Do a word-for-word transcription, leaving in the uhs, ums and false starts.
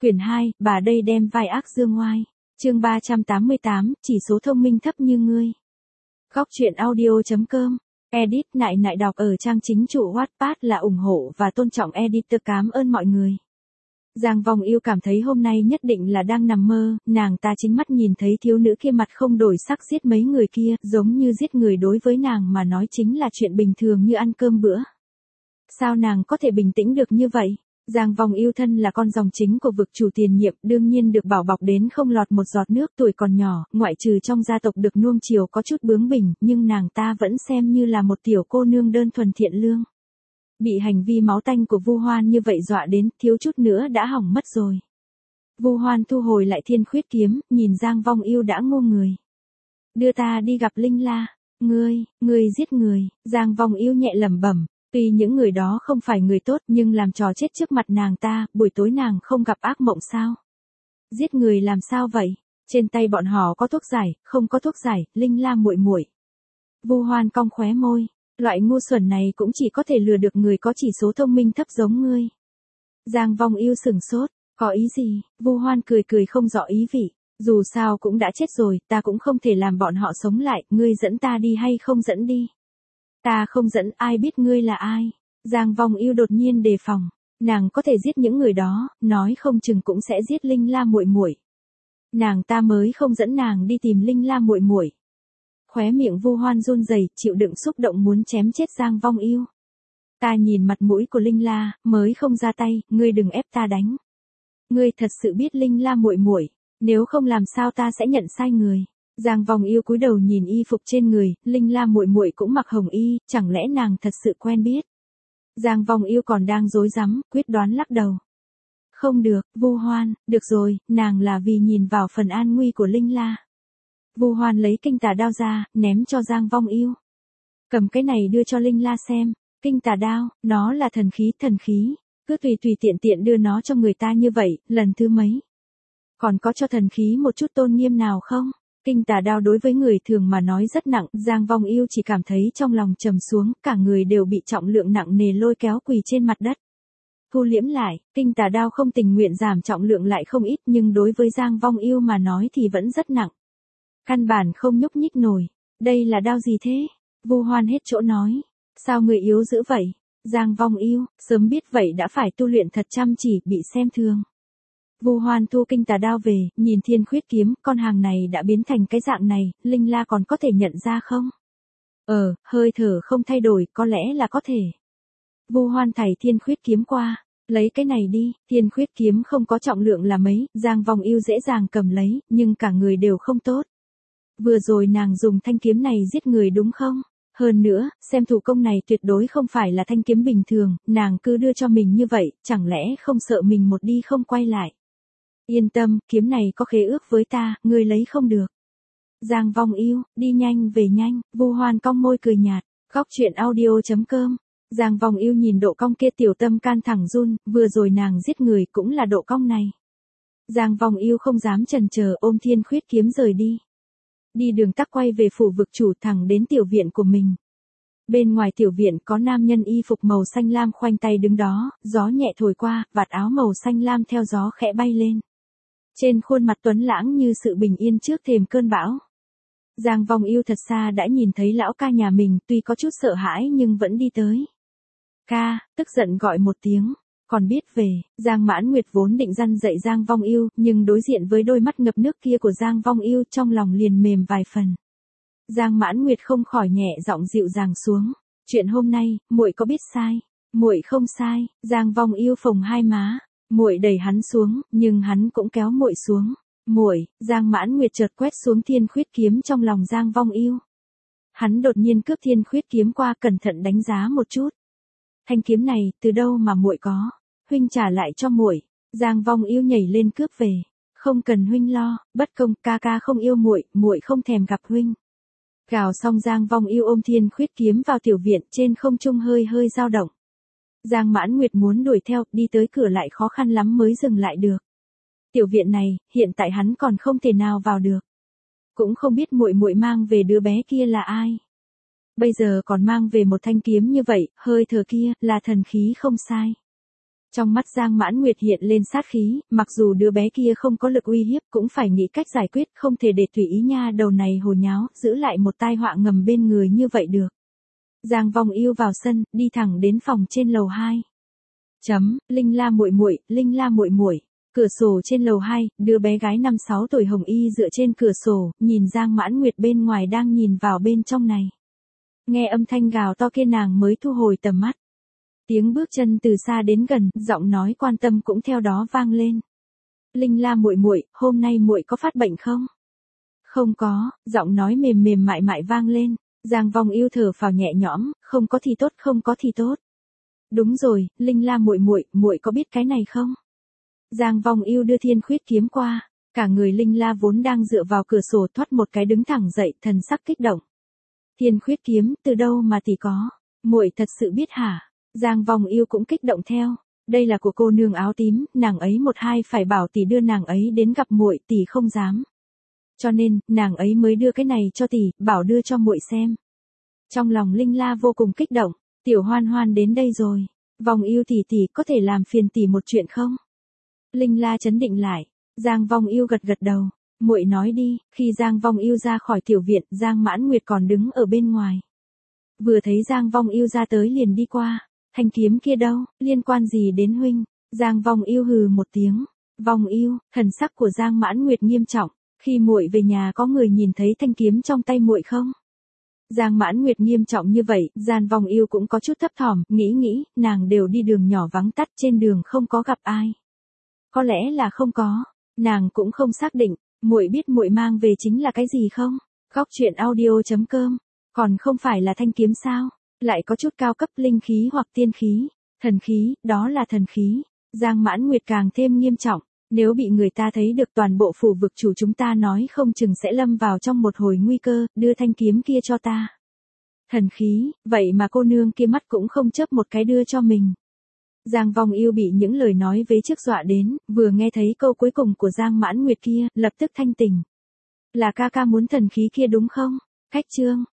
Quyển hai, bà đây đem vai ác dương oai. Chương ba trăm tám mươi tám, chỉ số thông minh thấp như ngươi. Góc truyện audio.com. Edit nại nại đọc ở trang chính chủ Wattpad là ủng hộ và tôn trọng editor. Cảm ơn mọi người. Giang Vong Yêu cảm thấy hôm nay nhất định là đang nằm mơ, nàng ta chính mắt nhìn thấy thiếu nữ kia mặt không đổi sắc giết mấy người kia, giống như giết người đối với nàng mà nói chính là chuyện bình thường như ăn cơm bữa. Sao nàng có thể bình tĩnh được như vậy? Giang Vong Yêu thân là con dòng chính của vực chủ tiền nhiệm, đương nhiên được bảo bọc đến không lọt một giọt nước, tuổi còn nhỏ, ngoại trừ trong gia tộc được nuông chiều có chút bướng bỉnh, nhưng nàng ta vẫn xem như là một tiểu cô nương đơn thuần thiện lương. Bị hành vi máu tanh của Vu Hoan như vậy dọa đến, thiếu chút nữa đã hỏng mất rồi. Vu Hoan thu hồi lại thiên khuyết kiếm, nhìn Giang Vong Yêu đã ngu người. Đưa ta đi gặp Linh La. Ngươi, ngươi giết người. Giang Vong Yêu nhẹ lẩm bẩm. Tuy những người đó không phải người tốt nhưng làm trò chết trước mặt nàng ta, buổi tối nàng không gặp ác mộng sao? Giết người làm sao vậy? Trên tay bọn họ có thuốc giải, không có thuốc giải, Linh La muội muội. Vu Hoan cong khóe môi, loại ngu xuẩn này cũng chỉ có thể lừa được người có chỉ số thông minh thấp giống ngươi. Giang Vong Yêu sửng sốt, có ý gì? Vu Hoan cười cười không rõ ý vị, dù sao cũng đã chết rồi, ta cũng không thể làm bọn họ sống lại, ngươi dẫn ta đi hay không dẫn đi? Ta không dẫn, ai biết ngươi là ai? Giang Vong Yêu đột nhiên đề phòng, nàng có thể giết những người đó, nói không chừng cũng sẽ giết Linh La muội muội. Nàng ta mới không dẫn nàng đi tìm Linh La muội muội. Khóe miệng Vu Hoan run rẩy, chịu đựng xúc động muốn chém chết Giang Vong Yêu. Ta nhìn mặt mũi của Linh La, mới không ra tay, ngươi đừng ép ta đánh. Ngươi thật sự biết Linh La muội muội, nếu không làm sao ta sẽ nhận sai người. Giang Vong Yêu cúi đầu nhìn y phục trên người, Linh La muội muội cũng mặc hồng y, chẳng lẽ nàng thật sự quen biết? Giang Vong Yêu còn đang rối rắm, quyết đoán lắc đầu. Không được, Vu Hoan, được rồi, nàng là vì nhìn vào phần an nguy của Linh La. Vu Hoan lấy kinh tà đao ra, ném cho Giang Vong Yêu. Cầm cái này đưa cho Linh La xem, kinh tà đao, nó là thần khí, thần khí, cứ tùy tùy tiện tiện đưa nó cho người ta như vậy, lần thứ mấy. Còn có cho thần khí một chút tôn nghiêm nào không? Kinh tà đao đối với người thường mà nói rất nặng, Giang Vong Yêu chỉ cảm thấy trong lòng trầm xuống, cả người đều bị trọng lượng nặng nề lôi kéo quỳ trên mặt đất. Thu liễm lại, kinh tà đao không tình nguyện giảm trọng lượng lại không ít nhưng đối với Giang Vong Yêu mà nói thì vẫn rất nặng. Căn bản không nhúc nhích nổi. Đây là đao gì thế? Vu Hoan hết chỗ nói. Sao người yếu dữ vậy? Giang Vong Yêu, sớm biết vậy đã phải tu luyện thật chăm chỉ, bị xem thường. Vu Hoan thu kinh tà đao về, nhìn thiên khuyết kiếm, con hàng này đã biến thành cái dạng này, Linh La còn có thể nhận ra không? Ờ, hơi thở không thay đổi, có lẽ là có thể. Vu Hoan thảy thiên khuyết kiếm qua, lấy cái này đi, thiên khuyết kiếm không có trọng lượng là mấy, Giang Vong Yêu dễ dàng cầm lấy, nhưng cả người đều không tốt. Vừa rồi nàng dùng thanh kiếm này giết người đúng không? Hơn nữa, xem thủ công này tuyệt đối không phải là thanh kiếm bình thường, nàng cứ đưa cho mình như vậy, chẳng lẽ không sợ mình một đi không quay lại? Yên tâm, kiếm này có khế ước với ta, ngươi lấy không được. Giang Vong Yêu, đi nhanh về nhanh, Vu Hoan cong môi cười nhạt, góc truyện audio.com. Giang Vong Yêu nhìn độ cong kia tiểu tâm can thẳng run, vừa rồi nàng giết người cũng là độ cong này. Giang Vong Yêu không dám chần chờ ôm thiên khuyết kiếm rời đi. Đi đường tắc quay về phủ vực chủ thẳng đến tiểu viện của mình. Bên ngoài tiểu viện có nam nhân y phục màu xanh lam khoanh tay đứng đó, gió nhẹ thổi qua, vạt áo màu xanh lam theo gió khẽ bay lên. Trên khuôn mặt tuấn lãng như sự bình yên trước thềm cơn bão. Giang Vong Yêu thật xa đã nhìn thấy lão ca nhà mình, tuy có chút sợ hãi nhưng vẫn đi tới. Ca, tức giận gọi một tiếng, còn biết về. Giang Mãn Nguyệt vốn định răn dạy Giang Vong Yêu, nhưng đối diện với đôi mắt ngập nước kia của Giang Vong Yêu trong lòng liền mềm vài phần. Giang Mãn Nguyệt không khỏi nhẹ giọng dịu dàng xuống, chuyện hôm nay, muội có biết sai? Muội không sai. Giang Vong Yêu phồng hai má, muội đẩy hắn xuống, nhưng hắn cũng kéo muội xuống. Muội, Giang Mãn Nguyệt chợt quét xuống thiên khuyết kiếm trong lòng Giang Vong Yêu. Hắn đột nhiên cướp thiên khuyết kiếm qua, cẩn thận đánh giá một chút. Thanh kiếm này, từ đâu mà muội có? Huynh trả lại cho muội. Giang Vong Yêu nhảy lên cướp về. Không cần huynh lo, bất công, ca ca không yêu muội, muội không thèm gặp huynh. Gào xong Giang Vong Yêu ôm thiên khuyết kiếm vào tiểu viện, trên không trung hơi hơi dao động. Giang Mãn Nguyệt muốn đuổi theo, đi tới cửa lại khó khăn lắm mới dừng lại được. Tiểu viện này, hiện tại hắn còn không thể nào vào được. Cũng không biết muội muội mang về đứa bé kia là ai. Bây giờ còn mang về một thanh kiếm như vậy, hơi thở kia, là thần khí không sai. Trong mắt Giang Mãn Nguyệt hiện lên sát khí, mặc dù đứa bé kia không có lực uy hiếp cũng phải nghĩ cách giải quyết, không thể để tùy ý nha đầu này hồ nháo, giữ lại một tai họa ngầm bên người như vậy được. Giang Vong Yêu vào sân, đi thẳng đến phòng trên lầu hai. Chấm, Linh La muội muội, Linh La muội muội. Cửa sổ trên lầu hai, đứa bé gái năm sáu tuổi Hồng Y dựa trên cửa sổ, nhìn Giang Mãn Nguyệt bên ngoài đang nhìn vào bên trong này. Nghe âm thanh gào to kia nàng mới thu hồi tầm mắt. Tiếng bước chân từ xa đến gần, giọng nói quan tâm cũng theo đó vang lên. Linh La muội muội, hôm nay muội có phát bệnh không? Không có, giọng nói mềm mềm mại mại vang lên. Giang Vong Yêu thở phào nhẹ nhõm, không có thì tốt, không có thì tốt. Đúng rồi, Linh La muội muội, muội có biết cái này không? Giang Vong Yêu đưa Thiên Khuyết kiếm qua, cả người Linh La vốn đang dựa vào cửa sổ thoát một cái đứng thẳng dậy, thần sắc kích động. Thiên Khuyết kiếm, từ đâu mà tỷ có? Muội thật sự biết hả? Giang Vong Yêu cũng kích động theo. Đây là của cô nương áo tím, nàng ấy một hai phải bảo tỷ đưa nàng ấy đến gặp muội, tỷ không dám. Cho nên, nàng ấy mới đưa cái này cho tỷ, bảo đưa cho muội xem. Trong lòng Linh La vô cùng kích động, Tiểu Hoan Hoan đến đây rồi. Vong Yêu tỷ tỷ có thể làm phiền tỷ một chuyện không? Linh La chấn định lại, Giang Vong Yêu gật gật đầu, muội nói đi. Khi Giang Vong Yêu ra khỏi tiểu viện, Giang Mãn Nguyệt còn đứng ở bên ngoài. Vừa thấy Giang Vong Yêu ra tới liền đi qua, thanh kiếm kia đâu, liên quan gì đến huynh? Giang Vong Yêu hừ một tiếng. Vong Yêu, thần sắc của Giang Mãn Nguyệt nghiêm trọng, khi muội về nhà có người nhìn thấy thanh kiếm trong tay muội không? Giang Mãn Nguyệt nghiêm trọng như vậy, Giang Vong Yêu cũng có chút thấp thỏm, nghĩ nghĩ, nàng đều đi đường nhỏ vắng tắt, trên đường không có gặp ai. Có lẽ là không có, nàng cũng không xác định, muội biết muội mang về chính là cái gì không? Góc truyện audio chấm com, còn không phải là thanh kiếm sao? Lại có chút cao cấp linh khí hoặc tiên khí, thần khí, đó là thần khí. Giang Mãn Nguyệt càng thêm nghiêm trọng, nếu bị người ta thấy được toàn bộ phủ vực chủ chúng ta nói không chừng sẽ lâm vào trong một hồi nguy cơ, đưa thanh kiếm kia cho ta. Thần khí, vậy mà cô nương kia mắt cũng không chớp một cái đưa cho mình. Giang Vong Yêu bị những lời nói vế trước dọa đến, vừa nghe thấy câu cuối cùng của Giang Mãn Nguyệt kia, lập tức thanh tỉnh. Là ca ca muốn thần khí kia đúng không? Khách chương,